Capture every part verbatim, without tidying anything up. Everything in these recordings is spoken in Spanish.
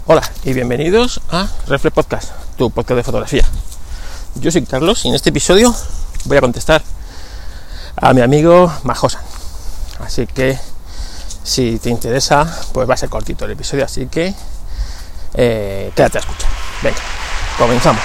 Hola y bienvenidos a Reflex Podcast, tu podcast de fotografía. Yo soy Carlos y en este episodio voy a contestar a mi amigo Majosan. Así que si te interesa, pues va a ser cortito el episodio, así que eh, quédate a escuchar. Venga, comenzamos.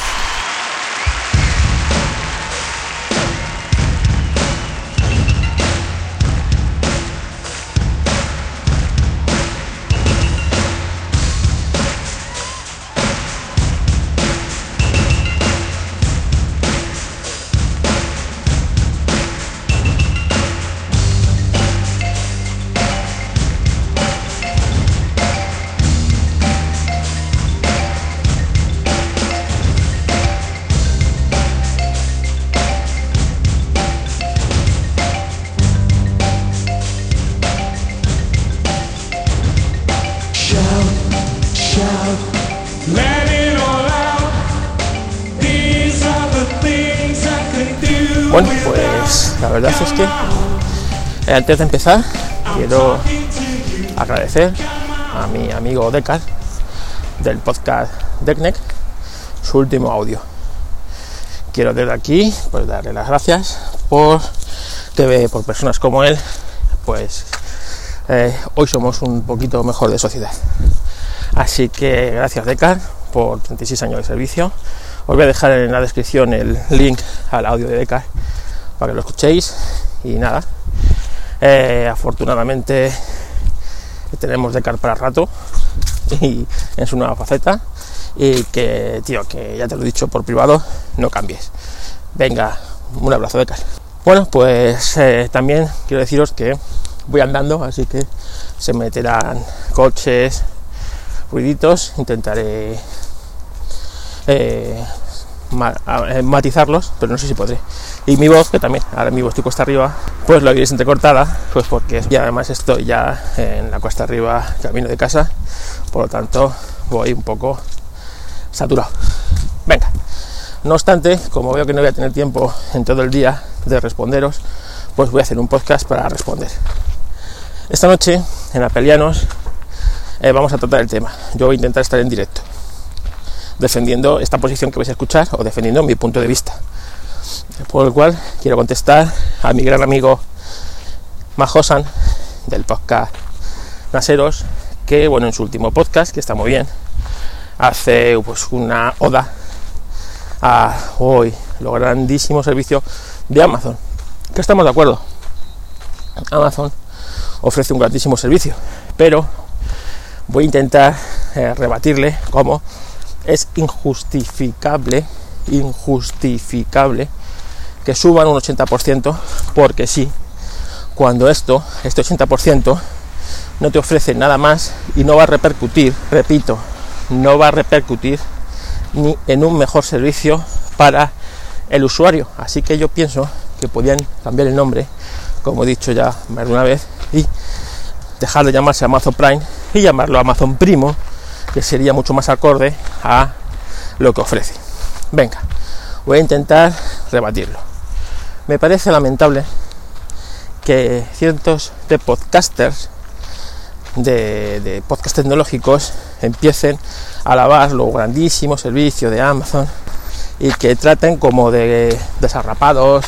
Bueno, pues la verdad es que eh, antes de empezar quiero agradecer a mi amigo Decar del podcast Deckneck su último audio. Quiero desde aquí pues darle las gracias por que por personas como él pues eh, hoy somos un poquito mejor de sociedad. Así que gracias Decar por treinta y seis años de servicio. Os voy a dejar en la descripción el link al audio de Decar para que lo escuchéis. Y nada, eh, afortunadamente tenemos Decar para rato y en su nueva faceta. Y que, tío, que ya te lo he dicho por privado, no cambies. Venga, un abrazo Decar. Bueno, pues eh, también quiero deciros que voy andando, así que se meterán coches, ruiditos, intentaré Eh, matizarlos, pero no sé si podré. Y mi voz, que también ahora mi voz estoy cuesta arriba, pues la oiréis entrecortada, pues porque y además estoy ya en la cuesta arriba, camino de casa, por lo tanto voy un poco saturado. Venga, no obstante, como veo que no voy a tener tiempo en todo el día de responderos, pues voy a hacer un podcast para responder. Esta noche en Apelianos eh, vamos a tratar el tema. Yo voy a intentar estar en directo defendiendo esta posición que vais a escuchar o defendiendo mi punto de vista, por el cual quiero contestar a mi gran amigo Majosan del podcast Naseros, que bueno, en su último podcast, que está muy bien, hace pues una oda a hoy los grandísimos servicios de Amazon, que estamos de acuerdo. Amazon ofrece un grandísimo servicio, pero voy a intentar eh, rebatirle cómo es injustificable, injustificable que suban un ochenta por ciento, porque sí, cuando esto, este ochenta por ciento no te ofrece nada más y no va a repercutir, repito, no va a repercutir ni en un mejor servicio para el usuario. Así que yo pienso que podían cambiar el nombre, como he dicho ya más de una vez, y dejar de llamarse Amazon Prime y llamarlo Amazon Primo, que sería mucho más acorde a lo que ofrece. Venga, voy a intentar rebatirlo. Me parece lamentable que cientos de podcasters, de, de podcast tecnológicos, empiecen a alabar los grandísimos servicios de Amazon y que traten como de desarrapados,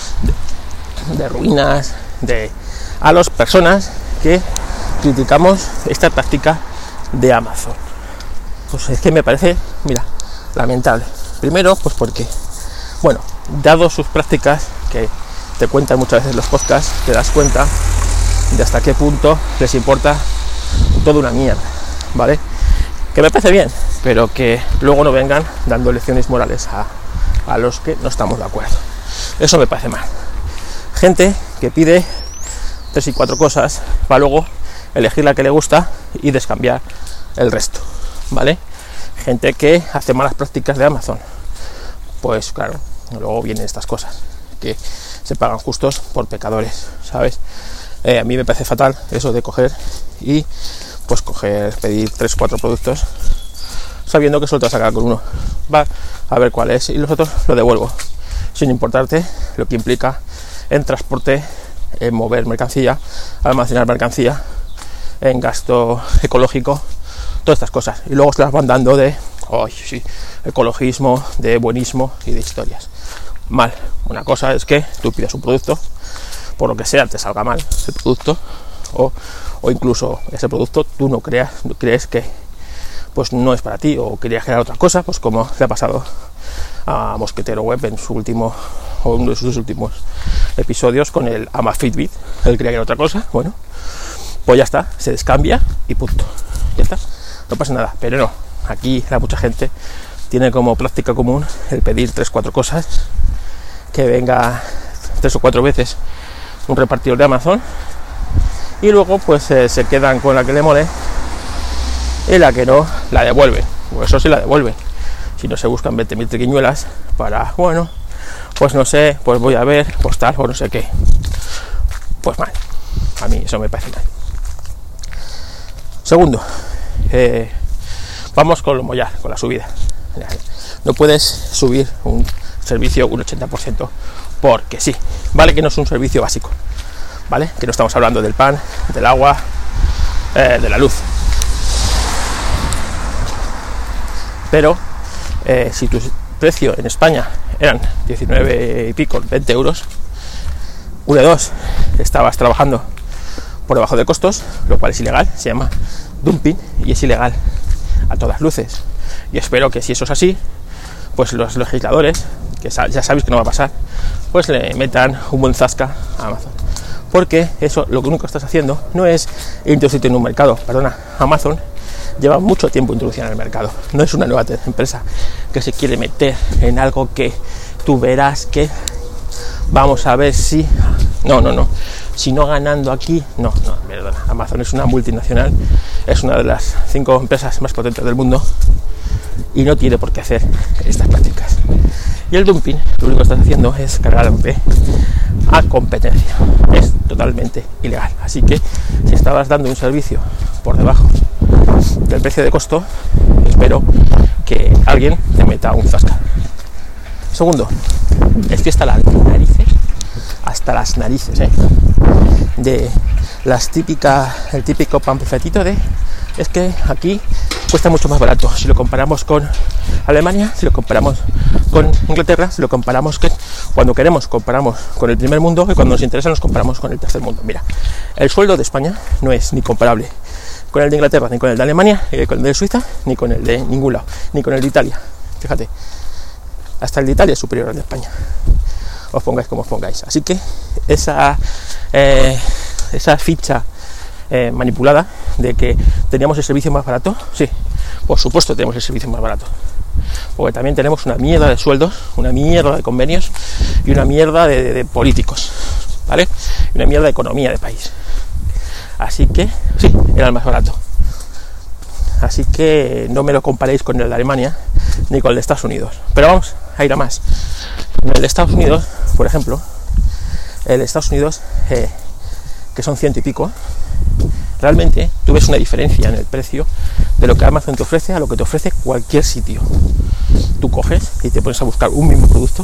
de, de ruinas, de a las personas que criticamos esta táctica de Amazon. Pues es que me parece, mira, lamentable. Primero, pues porque, bueno, dado sus prácticas que te cuentan muchas veces los podcasts, te das cuenta de hasta qué punto les importa toda una mierda, ¿vale? Que me parece bien, pero que luego no vengan dando lecciones morales a, a los que no estamos de acuerdo. Eso me parece mal. Gente que pide tres y cuatro cosas para luego elegir la que le gusta y descambiar el resto, ¿vale? Gente que hace malas prácticas de Amazon, pues claro, luego vienen estas cosas, que se pagan justos por pecadores, ¿sabes? Eh, a mí me parece fatal eso de coger y pues coger, pedir tres o cuatro productos sabiendo que solo te vas a sacar con uno, va a ver cuál es y los otros lo devuelvo, sin importarte lo que implica en transporte, en mover mercancía, almacenar mercancía, en gasto ecológico, todas estas cosas. Y luego se las van dando de, oh, sí, ecologismo, de buenismo y de historias. Mal. Una cosa es que tú pidas un producto, por lo que sea te salga mal ese producto, o, o incluso ese producto tú no creas, crees que pues no es para ti, o querías crear otra cosa, pues como le ha pasado a Mosquetero Web en su último, o uno de sus últimos episodios con el Amafitbit. Él quería crear otra cosa, bueno, pues ya está, se descambia y punto, ya está, no pasa nada. Pero no, aquí la mucha gente tiene como práctica común el pedir tres, cuatro cosas, que venga tres o cuatro veces un repartidor de Amazon, y luego pues eh, se quedan con la que le mole, y la que no la devuelven, pues eso sí la devuelven. Si no, se buscan veinte mil triquiñuelas para, bueno, pues no sé, pues voy a ver, pues tal, o no sé qué. Pues mal, a mí eso me parece mal. Segundo, eh, vamos con lo mollar, con la subida. No puedes subir un servicio un ochenta por ciento porque sí, vale que no es un servicio básico, vale, que no estamos hablando del pan, del agua, eh, de la luz, pero eh, si tu precio en España eran diecinueve y pico, veinte euros, uno de dos, estabas trabajando por debajo de costos, lo cual es ilegal, se llama dumping y es ilegal a todas luces. Y espero que si eso es así, pues los legisladores, que ya sabéis que no va a pasar, pues le metan un buen zasca a Amazon, porque eso lo que nunca estás haciendo no es introducirte en un mercado. Perdona, Amazon lleva mucho tiempo introducida en el mercado, no es una nueva empresa que se quiere meter en algo que tú verás que vamos a ver si no, no, no si no ganando aquí, no, no, perdona. Amazon es una multinacional, es una de las cinco empresas más potentes del mundo y no tiene por qué hacer estas prácticas. Y el dumping, lo único que estás haciendo es cargarte a competencia, es totalmente ilegal. Así que si estabas dando un servicio por debajo del precio de costo, espero que alguien te meta un zasca. Segundo, es que hasta las narices, hasta las narices, ¿eh? de las típicas, el típico pamfletito de, es que aquí cuesta mucho más barato si lo comparamos con Alemania, si lo comparamos con Inglaterra, si lo comparamos que cuando queremos comparamos con el primer mundo y cuando nos interesa nos comparamos con el tercer mundo. Mira, el sueldo de España no es ni comparable con el de Inglaterra, ni con el de Alemania, ni con el de Suiza, ni con el de ningún lado, ni con el de Italia. Fíjate, hasta el de Italia es superior al de España, os pongáis como os pongáis. Así que esa eh, esa ficha eh, manipulada de que teníamos el servicio más barato, sí, por supuesto tenemos el servicio más barato, porque también tenemos una mierda de sueldos, una mierda de convenios y una mierda de, de, de políticos, ¿vale? Y una mierda de economía de país. Así que sí, era el más barato. Así que no me lo comparéis con el de Alemania ni con el de Estados Unidos. Pero vamos a ir a más. En el de Estados Unidos, por ejemplo, el de Estados Unidos, eh, que son ciento y pico, realmente tú ves una diferencia en el precio de lo que Amazon te ofrece a lo que te ofrece cualquier sitio. Tú coges y te pones a buscar un mismo producto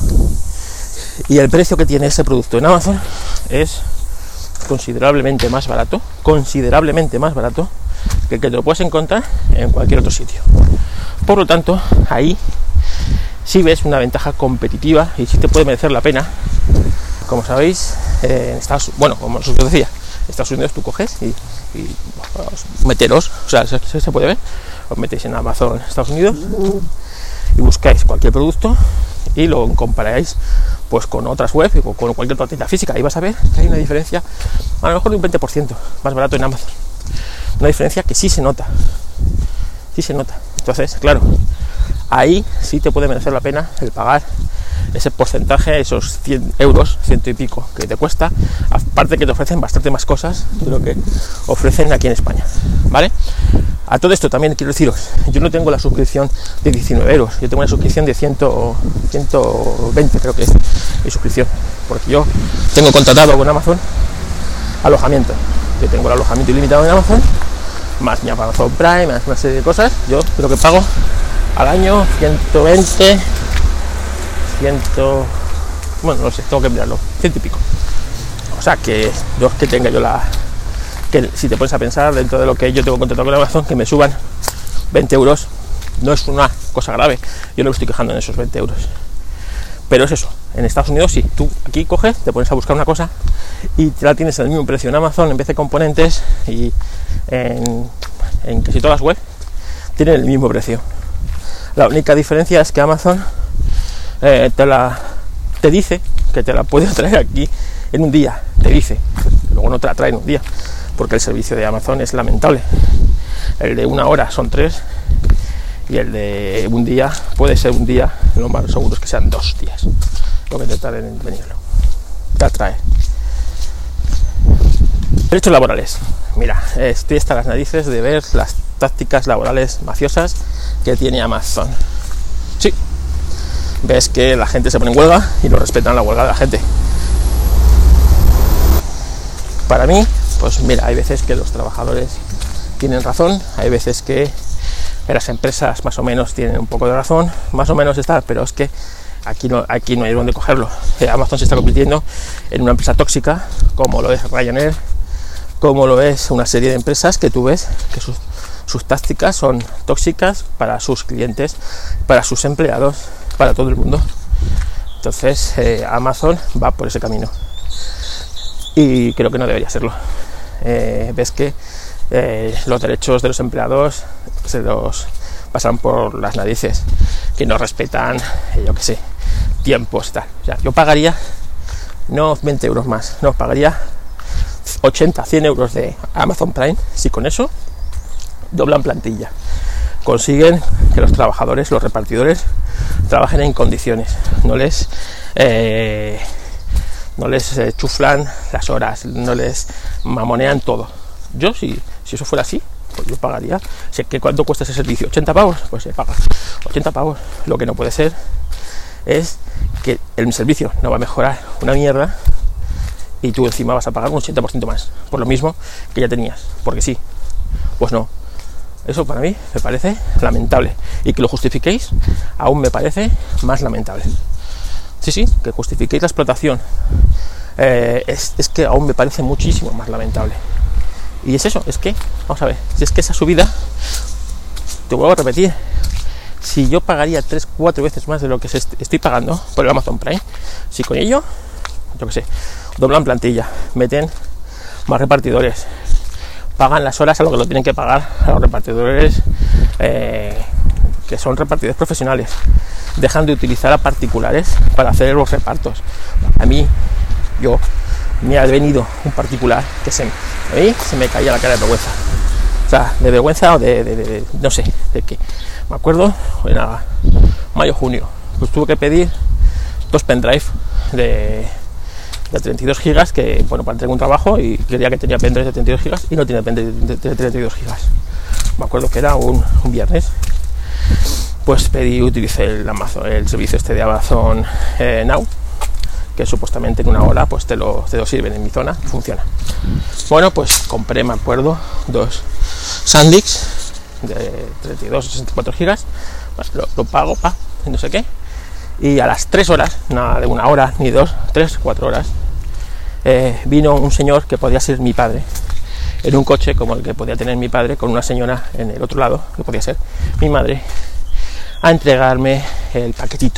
y el precio que tiene ese producto en Amazon es considerablemente más barato, considerablemente más barato que el que te lo puedes encontrar en cualquier otro sitio. Por lo tanto, ahí sí ves una ventaja competitiva y sí te puede merecer la pena. Como sabéis, eh, en Estados, bueno, como os decía, en Estados Unidos tú coges y, y os meteros, o sea, se, se puede ver, os metéis en Amazon Estados Unidos y buscáis cualquier producto y lo comparáis pues con otras webs o con cualquier otra tienda física y vas a ver que hay una diferencia a lo mejor de un veinte por ciento más barato en Amazon. Una diferencia que sí se nota, sí se nota. Entonces, claro, ahí sí te puede merecer la pena el pagar ese porcentaje, esos cien euros, ciento y pico que te cuesta, aparte que te ofrecen bastante más cosas de lo que ofrecen aquí en España, ¿vale? A todo esto también quiero deciros, yo no tengo la suscripción de diecinueve euros, yo tengo una suscripción de cien, ciento veinte creo que es mi suscripción, porque yo tengo contratado con Amazon alojamiento, yo tengo el alojamiento ilimitado en Amazon, más mi Amazon Prime, más una serie de cosas, yo creo que pago al año ciento veinte, cien, bueno, no sé, tengo que mirarlo, ciento y pico. O sea, que yo que tenga yo la, que si te pones a pensar dentro de lo que yo tengo contratado con Amazon, que me suban veinte euros no es una cosa grave, yo no me estoy quejando en esos veinte euros. Pero es eso, en Estados Unidos sí, tú aquí coges, te pones a buscar una cosa y te la tienes al mismo precio en Amazon, en vez de componentes, y en, en casi todas las web tienen el mismo precio. La única diferencia es que Amazon eh, te, la, te dice que te la puede traer aquí en un día, te dice, luego no te la trae en un día, porque el servicio de Amazon es lamentable. El de una hora son tres, y el de un día puede ser un día, lo más seguro es que sean dos días lo que te tarde en venirlo, te atrae. Derechos laborales. Mira, estoy hasta las narices de ver las tácticas laborales mafiosas que tiene Amazon. Sí, ves que la gente se pone en huelga y no respetan la huelga de la gente. Para mí, pues mira, hay veces que los trabajadores tienen razón, hay veces que las empresas más o menos tienen un poco de razón, más o menos está, pero es que aquí no, aquí no hay dónde cogerlo. Amazon se está convirtiendo en una empresa tóxica, como lo es Ryanair, como lo es una serie de empresas que tú ves que sus, sus tácticas son tóxicas para sus clientes, para sus empleados, para todo el mundo. Entonces eh, Amazon va por ese camino y creo que no debería serlo. Eh, ves que eh, los derechos de los empleados se los pasan por las narices, que no respetan, eh, yo qué sé, tiempos, tal. O sea, yo pagaría no veinte euros más, no, pagaría ochenta, cien euros de Amazon Prime, si con eso doblan plantilla, consiguen que los trabajadores, los repartidores, trabajen en condiciones, no les eh, no les eh, chuflan las horas, no les mamonean todo. Yo, si, si eso fuera así, pues yo pagaría. Sé que cuánto cuesta ese servicio, ochenta pavos, pues se paga ochenta pavos. Lo que no puede ser es que el servicio no va a mejorar una mierda y tú encima vas a pagar un ochenta por ciento más por lo mismo que ya tenías, porque sí, pues no. Eso para mí me parece lamentable, y que lo justifiquéis aún me parece más lamentable. Sí, sí, que justifiquéis la explotación, eh, es, es que aún me parece muchísimo más lamentable. Y es eso, es que, vamos a ver, si es que esa subida, te vuelvo a repetir, si yo pagaría tres, cuatro veces más de lo que se est- estoy pagando por el Amazon Prime, si con ello, yo qué sé, doblan plantilla, meten más repartidores, pagan las horas a lo que lo tienen que pagar a los repartidores eh, que son repartidores profesionales, dejan de utilizar a particulares para hacer los repartos. A mí, yo, me ha venido un particular que se, a mí se me caía la cara de vergüenza, o sea, de vergüenza o de, de, de, de no sé, de qué. Me acuerdo, en mayo, junio, pues tuve que pedir dos pendrive de, de treinta y dos gigas, que, bueno, para entregar un trabajo y quería que tenía pendrive de treinta y dos gigas y no tenía pendrive de treinta y dos gigas. Me acuerdo que era un, un viernes, pues pedí, utilicé el Amazon, el servicio este de Amazon eh, Now, que supuestamente en una hora pues te lo, te lo sirven en mi zona, funciona. Bueno, pues compré, me acuerdo, dos SanDisk de treinta y dos o sesenta y cuatro gigas, lo, lo pago, pa, no sé qué, y a las tres horas, nada de una hora ni dos, tres, cuatro horas, eh, vino un señor que podía ser mi padre, en un coche como el que podía tener mi padre, con una señora en el otro lado, que podía ser mi madre, a entregarme el paquetito.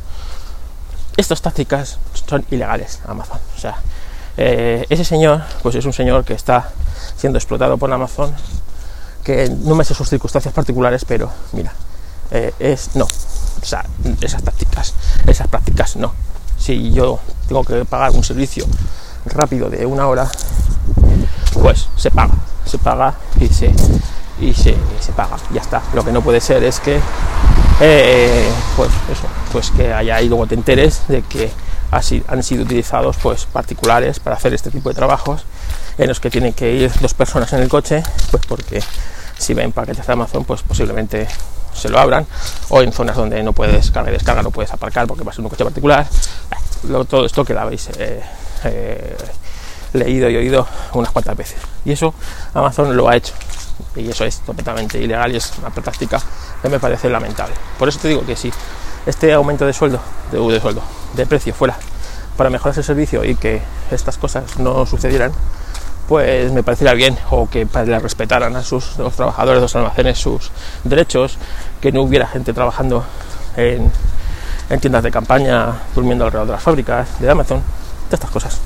Estas tácticas son ilegales, Amazon. O sea, eh, ese señor, pues es un señor que está siendo explotado por Amazon, que no me sé sus circunstancias particulares, pero mira, eh, es no. O sea, esas tácticas, esas prácticas no. Si yo tengo que pagar un servicio rápido de una hora, pues se paga, se paga y se y se, se paga, ya está. Lo que no puede ser es que eh, pues eso, pues que haya y luego te enteres de que así han sido utilizados pues particulares para hacer este tipo de trabajos, en los que tienen que ir dos personas en el coche, pues porque si ven paquetes de Amazon, pues posiblemente se lo abran, o en zonas donde no puedes cargar y descarga, no puedes aparcar porque va a ser un coche particular. Luego, todo esto que lo habéis eh, eh, leído y oído unas cuantas veces, y eso Amazon lo ha hecho, y eso es totalmente ilegal y es una práctica que me parece lamentable. Por eso te digo que si este aumento de sueldo, de, de sueldo, de precio fuera para mejorar el servicio y que estas cosas no sucedieran, pues me parecería bien, o que le respetaran a sus los trabajadores de los almacenes sus derechos, que no hubiera gente trabajando en, en tiendas de campaña durmiendo alrededor de las fábricas de Amazon, de estas cosas.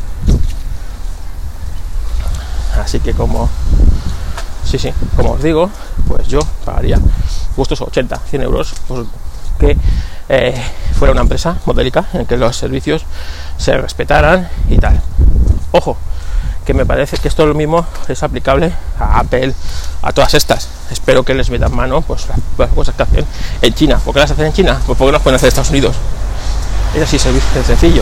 Así que como sí, sí, como os digo, pues yo pagaría gustos ochenta, cien euros, pues que eh, fuera una empresa modélica en que los servicios se respetaran y tal. Ojo, que me parece que esto lo mismo es aplicable a Apple, a todas estas. Espero que les metan mano pues las cosas que hacen en China. ¿Por qué las hacen en China? Pues porque las pueden hacer en Estados Unidos. Es así, es sencillo.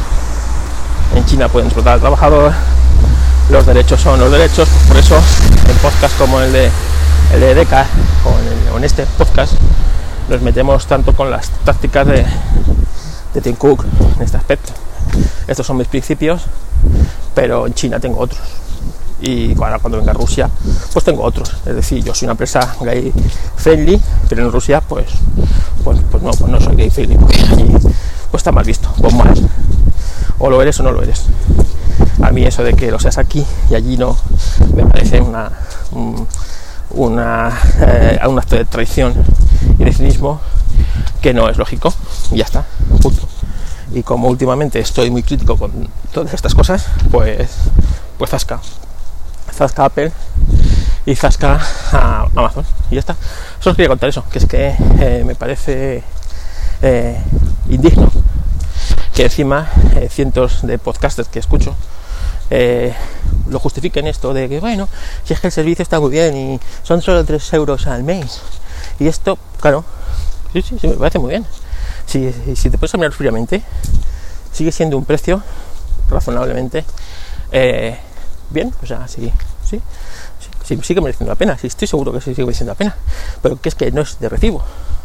En China pueden explotar al trabajador, los derechos son los derechos, pues por eso en podcasts como el de el de Deca o en, en este podcast nos metemos tanto con las tácticas de, de Tim Cook en este aspecto. Estos son mis principios, pero en China tengo otros, y ahora cuando venga a Rusia pues tengo otros. Es decir, yo soy una empresa gay friendly, pero en Rusia pues pues, pues no, pues no soy gay friendly, porque allí pues está mal visto, pues mal, o lo eres o no lo eres. A mí eso de que lo seas aquí y allí no, me parece una un, una eh, un acto de traición y de cinismo que no es lógico, y ya está, punto. Y como últimamente estoy muy crítico con todas estas cosas, pues pues zasca zasca Apple y zasca a Amazon, y ya está. Solo os quería contar eso, que es que eh, me parece eh, indigno que encima eh, cientos de podcasters que escucho eh, lo justifiquen esto de que bueno, si es que el servicio está muy bien y son solo tres euros al mes, y esto, claro, sí, sí, sí, me parece muy bien. Si, si te puedes mirar fríamente, sigue siendo un precio razonablemente eh, bien, o sea, sí, sí, sí, sí, sigue mereciendo la pena, sí, estoy seguro que sí sigue mereciendo la pena, pero que es que no es de recibo.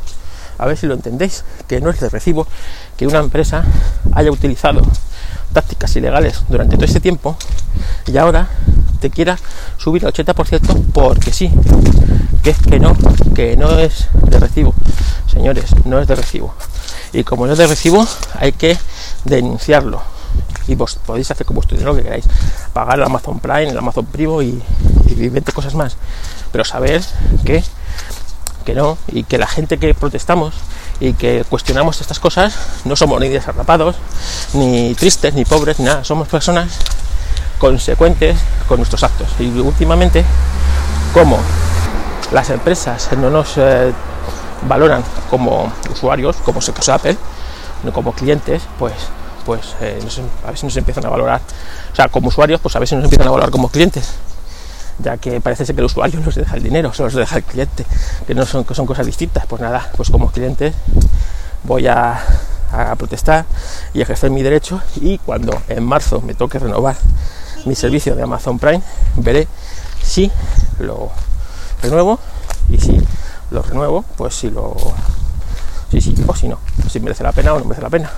A ver si lo entendéis, que no es de recibo que una empresa haya utilizado tácticas ilegales durante todo este tiempo y ahora te quiera subir al ochenta por ciento porque sí, que es que no, que no es de recibo, señores, no es de recibo. Y como no es de recibo, hay que denunciarlo. Y vos podéis hacer con vuestro dinero lo que queráis, pagar el Amazon Prime, el Amazon Primo y, y veinte cosas más, pero saber que que no, y que la gente que protestamos y que cuestionamos estas cosas no somos ni desarrapados, ni tristes, ni pobres, ni nada, somos personas consecuentes con nuestros actos. Y últimamente, como las empresas no nos eh, valoran como usuarios, como se caso Apple, no como clientes, pues pues eh, nos, a ver si nos empiezan a valorar, o sea, como usuarios, pues a ver si nos empiezan a valorar como clientes, ya que parece ser que el usuario nos deja el dinero, se los deja el cliente, que no son, que son cosas distintas. Pues nada, pues como cliente voy a, a protestar y ejercer mi derecho, y cuando en marzo me toque renovar mi servicio de Amazon Prime, veré si lo renuevo, y si lo renuevo, pues si lo sí, sí, o si no, si merece la pena o no merece la pena.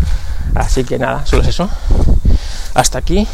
Así que nada, solo es eso. Hasta aquí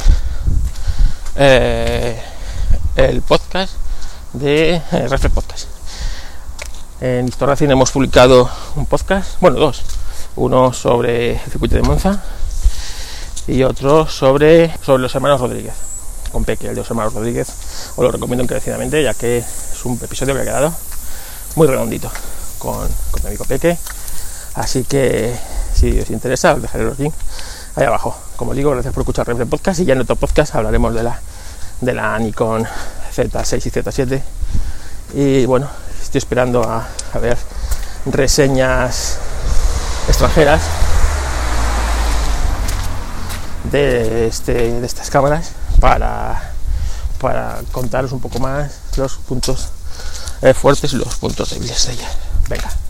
eh, el podcast de eh, Reflex Podcast. En Historracing hemos publicado un podcast, bueno, dos, uno sobre el circuito de Monza y otro sobre, sobre los hermanos Rodríguez, con Peque. El de los hermanos Rodríguez os lo recomiendo encarecidamente, ya que es un episodio que ha quedado muy redondito con, con mi amigo Peque. Así que si os interesa, os dejaré los links ahí abajo. Como digo, gracias por escuchar Reflex Podcast, y ya en otro podcast hablaremos de la de la Nikon Z seis y Z siete, y bueno, estoy esperando a, a ver reseñas extranjeras de, este, de estas cámaras para, para contaros un poco más los puntos eh, fuertes y los puntos débiles de ellas. Venga.